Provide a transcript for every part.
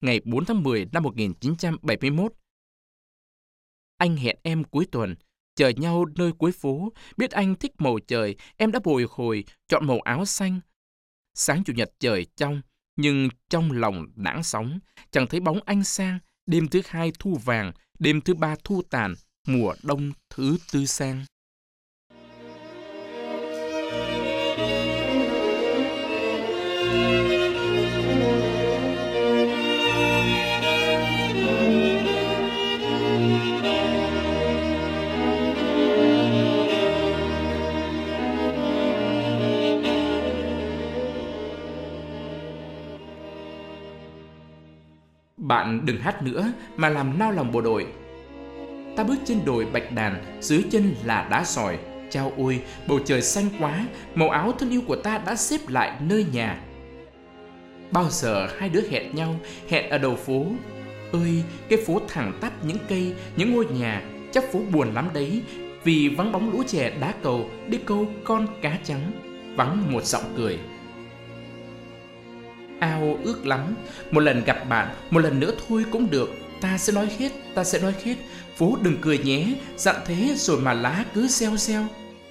ngày 4 tháng 10 năm 1971. Anh hẹn em cuối tuần, chờ nhau nơi cuối phố. Biết anh thích màu trời, em đã bồi hồi chọn màu áo xanh. Sáng Chủ nhật trời trong, nhưng trong lòng nản sóng. Chẳng thấy bóng anh sang. Đêm thứ hai thu vàng, đêm thứ ba thu tàn, mùa đông thứ tư sang. Bạn đừng hát nữa mà làm nao lòng bộ đội. Ta bước trên đồi bạch đàn, dưới chân là đá sỏi. Chao ôi, bầu trời xanh quá, màu áo thân yêu của ta đã xếp lại nơi nhà. Bao giờ hai đứa hẹn nhau, hẹn ở đầu phố. Ơi, cái phố thẳng tắp những cây, những ngôi nhà, chắc phố buồn lắm đấy, vì vắng bóng lũ trẻ đá cầu đi câu con cá trắng, vắng một giọng cười. Ao ước lắm, một lần gặp bạn, một lần nữa thôi cũng được. Ta sẽ nói hết. Phố đừng cười nhé, dặn thế rồi mà lá cứ reo reo.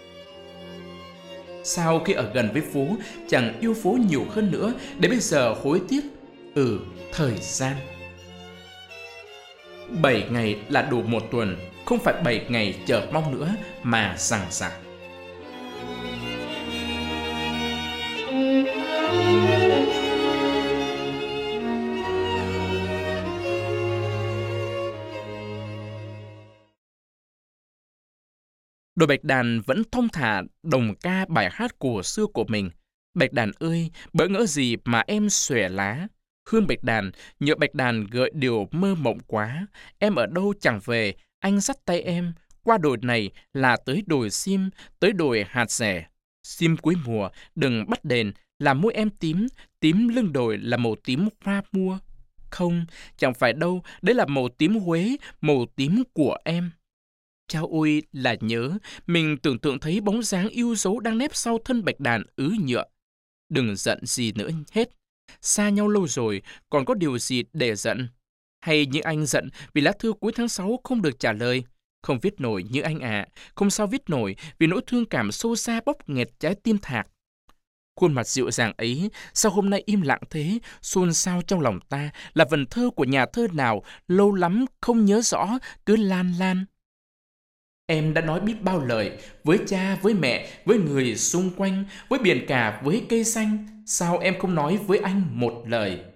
Sao khi ở gần với phố chẳng yêu phố nhiều hơn nữa, để bây giờ hối tiếc? Thời gian. 7 ngày là đủ một tuần, không phải 7 ngày chờ mong nữa mà dằng dặc. Đội bạch đàn vẫn thong thả đồng ca bài hát cổ xưa của mình. Bạch đàn ơi, bỡ ngỡ gì mà em xòe lá. Hương bạch đàn, nhựa bạch đàn gợi điều mơ mộng quá. Em ở đâu chẳng về, anh dắt tay em. Qua đồi này là tới đồi sim, tới đồi hạt rẻ. Sim cuối mùa, đừng bắt đèn, làm môi em tím, tím lưng đồi là màu tím hoa mua. Không, chẳng phải đâu, đấy là màu tím Huế, màu tím của em. Chao ôi là nhớ, mình tưởng tượng thấy bóng dáng yêu dấu đang nép sau thân bạch đàn ứ nhựa. Đừng giận gì nữa hết. Xa nhau lâu rồi, còn có điều gì để giận? Hay như anh giận vì lá thư cuối tháng 6 không được trả lời? Không viết nổi như anh ạ, không sao viết nổi vì nỗi thương cảm sâu xa bóp nghẹt trái tim Thạc. Khuôn mặt dịu dàng ấy, sao hôm nay im lặng thế, xôn xao trong lòng ta là vần thơ của nhà thơ nào lâu lắm không nhớ rõ, cứ lan lan. Em đã nói biết bao lời, với cha, với mẹ, với người xung quanh, với biển cả, với cây xanh. Sao em không nói với anh một lời?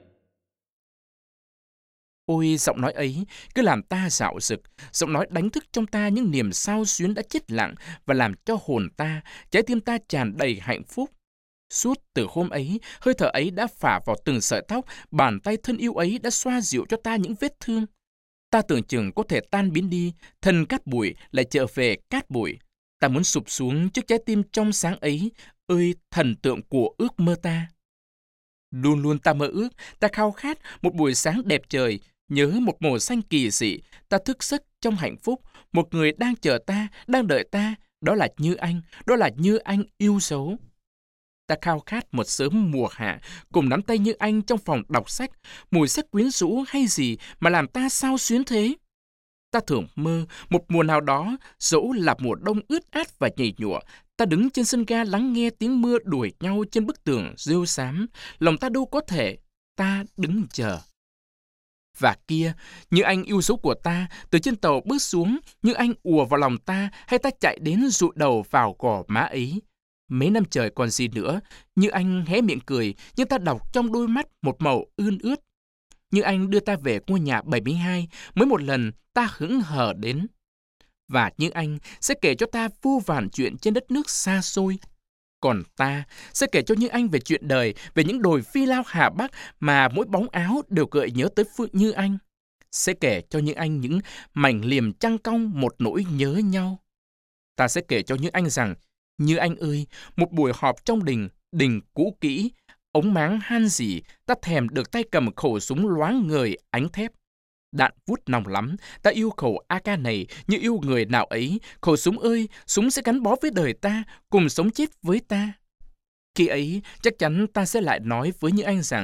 Ôi, giọng nói ấy cứ làm ta dạo dực, giọng nói đánh thức trong ta những niềm xao xuyến đã chết lặng và làm cho hồn ta, trái tim ta tràn đầy hạnh phúc. Suốt từ hôm ấy, hơi thở ấy đã phả vào từng sợi tóc, bàn tay thân yêu ấy đã xoa dịu cho ta những vết thương. Ta tưởng chừng có thể tan biến đi, thân cát bụi lại trở về cát bụi. Ta muốn sụp xuống trước trái tim trong sáng ấy, ơi thần tượng của ước mơ ta. Luôn luôn ta mơ ước, ta khao khát một buổi sáng đẹp trời, nhớ một màu xanh kỳ dị, ta thức giấc trong hạnh phúc, một người đang chờ ta, đang đợi ta, đó là Như Anh yêu dấu. Ta khao khát một sớm mùa hạ, cùng nắm tay Như Anh trong phòng đọc sách, mùi sách quyến rũ hay gì mà làm ta xao xuyến thế. Ta thường mơ một mùa nào đó, dẫu là mùa đông ướt át và nhầy nhụa, ta đứng trên sân ga lắng nghe tiếng mưa đuổi nhau trên bức tường rêu xám, lòng ta đâu có thể, ta đứng chờ. Và kia, Như Anh yêu dấu của ta, từ trên tàu bước xuống, Như Anh ùa vào lòng ta, hay ta chạy đến dụi đầu vào gò má ấy. Mấy năm trời còn gì nữa, Như Anh hé miệng cười, nhưng ta đọc trong đôi mắt một màu ươn ướt. Như Anh đưa ta về ngôi nhà 72, mới một lần ta hững hờ đến. Và Như Anh sẽ kể cho ta vô vàn chuyện trên đất nước xa xôi. Còn ta sẽ kể cho Như Anh về chuyện đời, về những đồi phi lao Hà Bắc mà mỗi bóng áo đều gợi nhớ tới Phương Như Anh. Sẽ kể cho Như Anh những mảnh liềm trăng cong một nỗi nhớ nhau. Ta sẽ kể cho Như Anh rằng, Như Anh ơi, một buổi họp trong đình cũ kỹ, ống máng han rỉ, ta thèm được tay cầm khẩu súng loáng ngời ánh thép. Đạn vút nòng lắm, ta yêu khẩu AK này như yêu người nào ấy. Khẩu súng ơi, súng sẽ gắn bó với đời ta, cùng sống chết với ta. Khi ấy, chắc chắn ta sẽ lại nói với Như Anh rằng,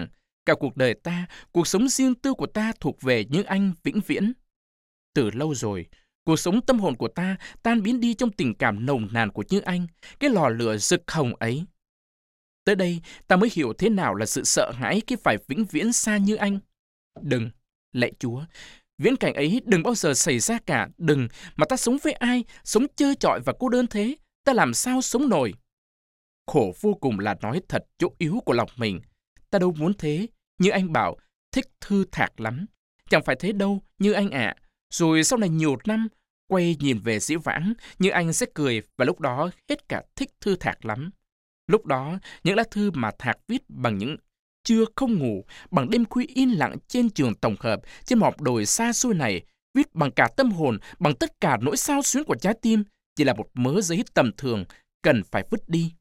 Cả cuộc đời ta, cuộc sống riêng tư của ta thuộc về Như Anh vĩnh viễn. Từ lâu rồi, cuộc sống tâm hồn của ta tan biến đi trong tình cảm nồng nàn của Như Anh, cái lò lửa rực hồng ấy. Tới đây, ta mới hiểu thế nào là sự sợ hãi khi phải vĩnh viễn xa Như Anh. Đừng, lạy Chúa, viễn cảnh ấy đừng bao giờ xảy ra cả, đừng, mà ta sống với ai, sống trơ trọi và cô đơn thế, ta làm sao sống nổi. Khổ vô cùng là nói thật chỗ yếu của lòng mình. Ta đâu muốn thế, Như Anh bảo, thích thư thạc lắm. Chẳng phải thế đâu, Như Anh ạ. Rồi sau này nhiều năm, quay nhìn về dĩ vãng, Như Anh sẽ cười và lúc đó hết cả thích thư thạc lắm. Lúc đó, những lá thư mà Thạc viết bằng những trưa không ngủ, bằng đêm khuya yên lặng trên trường tổng hợp, trên mỏm đồi xa xôi này, viết bằng cả tâm hồn, bằng tất cả nỗi xao xuyến của trái tim, chỉ là một mớ giấy tầm thường, cần phải vứt đi.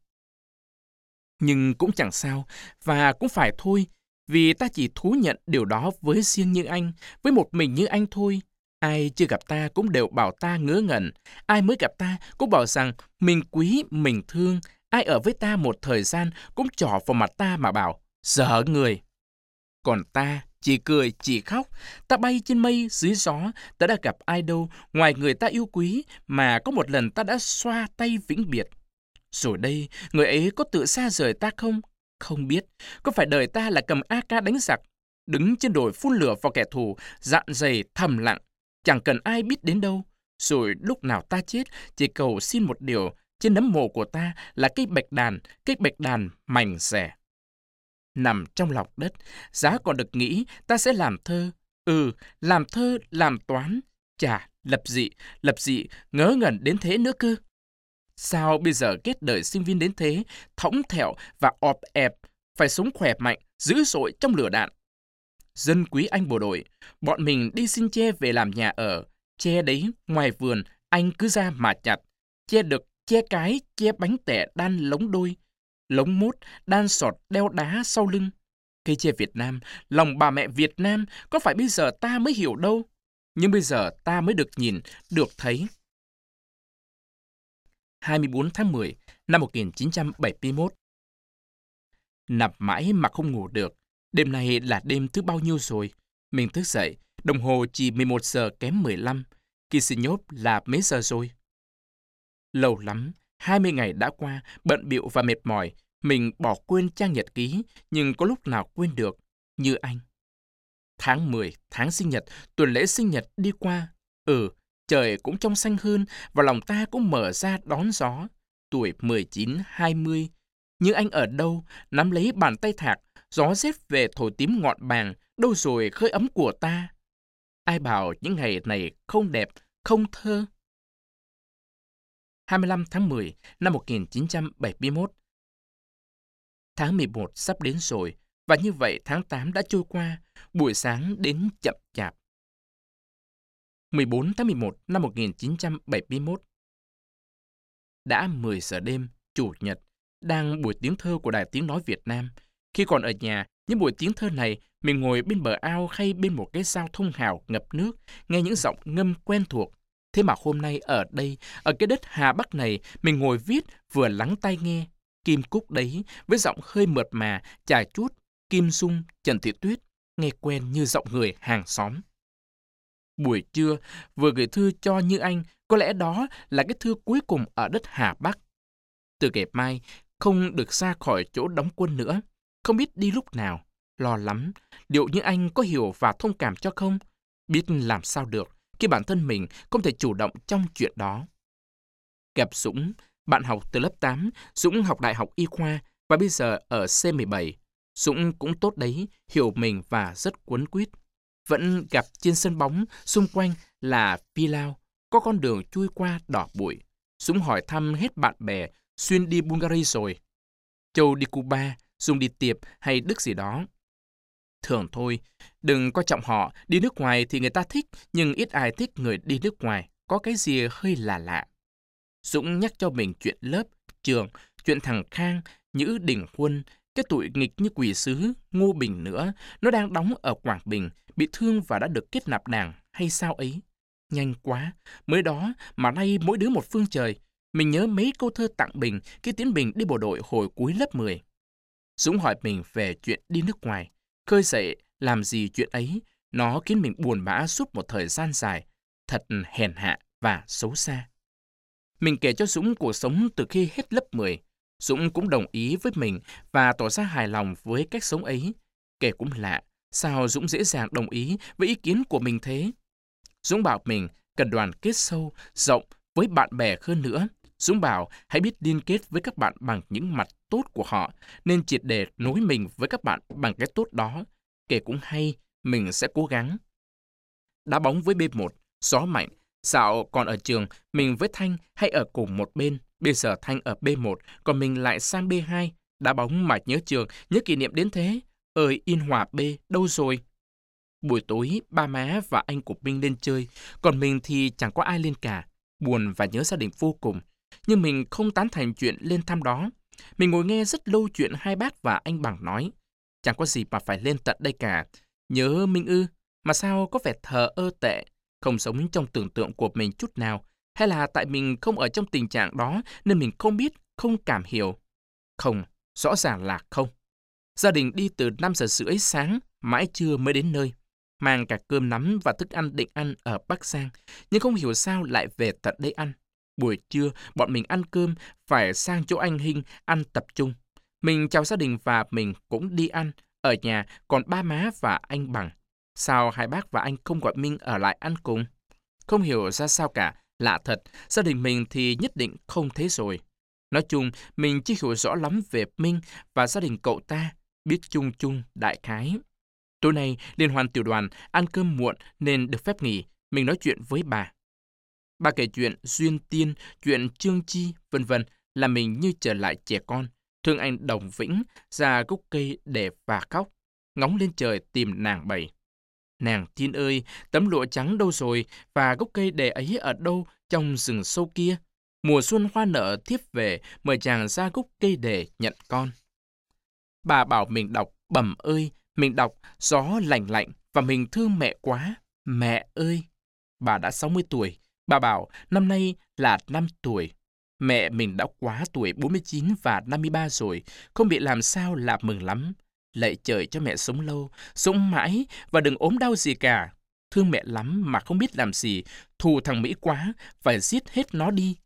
Nhưng cũng chẳng sao, và cũng phải thôi, vì ta chỉ thú nhận điều đó với riêng Như Anh, với một mình Như Anh thôi. Ai chưa gặp ta cũng đều bảo ta ngớ ngẩn, ai mới gặp ta cũng bảo rằng mình quý, mình thương, ai ở với ta một thời gian cũng trỏ vào mặt ta mà bảo, dở người. Còn ta chỉ cười, chỉ khóc, ta bay trên mây, dưới gió, ta đã gặp ai đâu ngoài người ta yêu quý mà có một lần ta đã xoa tay vĩnh biệt. Rồi đây, người ấy có tự xa rời ta không? Không biết. Có phải đời ta là cầm AK đánh giặc, đứng trên đồi phun lửa vào kẻ thù, dạn dày thầm lặng, chẳng cần ai biết đến đâu. Rồi lúc nào ta chết, chỉ cầu xin một điều, trên nấm mồ của ta là cây bạch đàn mảnh rẻ. Nằm trong lòng đất, giá còn được nghĩ ta sẽ làm thơ. Làm thơ, làm toán. Chà, lập dị, ngớ ngẩn đến thế nữa cơ. Sao bây giờ ghét đời sinh viên đến thế, thõng thẹo và ọp ẹp, phải sống khỏe mạnh, dữ dội trong lửa đạn. Dân quý anh bộ đội, bọn mình đi xin tre về làm nhà ở. Tre đấy, ngoài vườn, anh cứ ra mà chặt. Tre đực, tre cái, tre bánh tẻ đan lống đôi. Lống mốt, đan sọt đeo đá sau lưng. Cây tre Việt Nam, lòng bà mẹ Việt Nam, có phải bây giờ ta mới hiểu đâu. Nhưng bây giờ ta mới được nhìn, được thấy. 24 tháng 10 năm 1971. Nằm mãi mà không ngủ được. Đêm nay là đêm thứ bao nhiêu rồi? Mình thức dậy, đồng hồ chỉ 11 giờ kém 15. Kishinev là mấy giờ rồi? Lâu lắm, 20 ngày đã qua, bận bịu và mệt mỏi. Mình bỏ quên trang nhật ký, nhưng có lúc nào quên được, Như Anh. Tháng 10, tháng sinh nhật, tuần lễ sinh nhật đi qua. Trời cũng trong xanh hơn và lòng ta cũng mở ra đón gió. Tuổi 19, 20. Như Anh ở đâu, nắm lấy bàn tay Thạc, gió rét về thổi tím ngọn bàng, đâu rồi khơi ấm của ta. Ai bảo những ngày này không đẹp, không thơ. 25 tháng 10 năm 1971. Tháng 11 sắp đến rồi, và như vậy tháng 8 đã trôi qua, buổi sáng đến chậm chạp. 14 tháng 11 năm 1971. Đã 10 giờ đêm, Chủ nhật, đang buổi tiếng thơ của Đài Tiếng Nói Việt Nam. Khi còn ở nhà, những buổi tiếng thơ này, mình ngồi bên bờ ao hay bên một cái ao thông hào ngập nước, nghe những giọng ngâm quen thuộc. Thế mà hôm nay ở đây, ở cái đất Hà Bắc này, mình ngồi viết vừa lắng tai nghe. Kim Cúc đấy, với giọng hơi mượt mà, chài chút, Kim Dung, Trần Thị Tuyết, nghe quen như giọng người hàng xóm. Buổi trưa, vừa gửi thư cho Như Anh, có lẽ đó là cái thư cuối cùng ở đất Hà Bắc. Từ ngày mai, không được ra khỏi chỗ đóng quân nữa, không biết đi lúc nào, lo lắm, liệu Như Anh có hiểu và thông cảm cho không? Biết làm sao được, khi bản thân mình không thể chủ động trong chuyện đó. Gặp Dũng, bạn học từ lớp 8, Dũng học đại học y khoa và bây giờ ở C17. Dũng cũng tốt đấy, hiểu mình và rất quấn quýt. Vẫn gặp trên sân bóng, xung quanh là Pilau, có con đường chui qua đỏ bụi. Dũng hỏi thăm hết bạn bè, Xuyên đi Bulgaria rồi. Châu đi Cuba, Dung đi Tiệp hay Đức gì đó. Thường thôi, đừng coi trọng họ, đi nước ngoài thì người ta thích, nhưng ít ai thích người đi nước ngoài, có cái gì hơi lạ lạ. Dũng nhắc cho mình chuyện lớp, trường, chuyện thằng Khang, Nhữ Đình Huân, cái tụi nghịch như quỷ sứ, Ngô Bình nữa, nó đang đóng ở Quảng Bình, bị thương và đã được kết nạp đảng hay sao ấy. Nhanh quá, mới đó mà nay mỗi đứa một phương trời. Mình nhớ mấy câu thơ tặng Bình khi Tiến Bình đi bộ đội hồi cuối lớp 10. Dũng hỏi mình về chuyện đi nước ngoài. Khơi dậy làm gì chuyện ấy, nó khiến mình buồn bã suốt một thời gian dài, thật hèn hạ và xấu xa. Mình kể cho Dũng cuộc sống từ khi hết lớp 10. Dũng cũng đồng ý với mình và tỏ ra hài lòng với cách sống ấy. Kể cũng lạ, sao Dũng dễ dàng đồng ý với ý kiến của mình thế? Dũng bảo mình cần đoàn kết sâu, rộng với bạn bè hơn nữa. Dũng bảo hãy biết liên kết với các bạn bằng những mặt tốt của họ, nên triệt để nối mình với các bạn bằng cái tốt đó. Kể cũng hay, mình sẽ cố gắng. Đá bóng với B1, gió mạnh. Dạo còn ở trường, mình với Thanh hay ở cùng một bên. Bây giờ Thanh ở B1, còn mình lại sang B2. Đá bóng mà nhớ trường, nhớ kỷ niệm đến thế. Ơi Yên Hòa B, đâu rồi? Buổi tối, ba má và anh của Minh lên chơi, còn mình thì chẳng có ai lên cả. Buồn và nhớ gia đình vô cùng. Nhưng mình không tán thành chuyện lên thăm đó. Mình ngồi nghe rất lâu chuyện hai bác và anh Bằng nói. Chẳng có gì mà phải lên tận đây cả. Nhớ Minh ư, mà sao có vẻ thờ ơ tệ, không sống trong tưởng tượng của mình chút nào. Hay là tại mình không ở trong tình trạng đó nên mình không biết, không cảm hiểu? Không, rõ ràng là không. Gia đình đi từ 5 giờ rưỡi sáng, mãi trưa mới đến nơi. Mang cả cơm nắm và thức ăn định ăn ở Bắc Giang, nhưng không hiểu sao lại về tận đây ăn. Buổi trưa, bọn mình ăn cơm, phải sang chỗ anh Hinh ăn tập trung. Mình chào gia đình và mình cũng đi ăn. Ở nhà còn ba má và anh Bằng. Sao hai bác và anh không gọi Minh ở lại ăn cùng? Không hiểu ra sao cả, lạ thật, gia đình mình thì nhất định không thế rồi. Nói chung, mình chưa hiểu rõ lắm về Minh và gia đình cậu ta, biết chung chung đại khái. Tối nay, liên hoan tiểu đoàn ăn cơm muộn nên được phép nghỉ, mình nói chuyện với bà. Bà kể chuyện Duyên Tiên, chuyện Trương Chi, vân vân, là mình như trở lại trẻ con. Thương anh Đồng Vĩnh ra gốc cây để và khóc, ngóng lên trời tìm nàng bảy. Nàng Tiên ơi, tấm lụa trắng đâu rồi và gốc cây đề ấy ở đâu trong rừng sâu kia? Mùa xuân hoa nở thiếp về, mời chàng ra gốc cây đề nhận con. Bà bảo mình đọc Bẩm ơi, mình đọc Gió lạnh lạnh và mình thương mẹ quá. Mẹ ơi! Bà đã 60 tuổi. Bà bảo năm nay là 5 tuổi. Mẹ mình đã quá tuổi 49 và 53 rồi, không biết làm sao là mừng lắm. Lạy trời cho mẹ sống lâu, sống mãi và đừng ốm đau gì cả. Thương mẹ lắm mà không biết làm gì, thù thằng Mỹ quá, phải giết hết nó đi.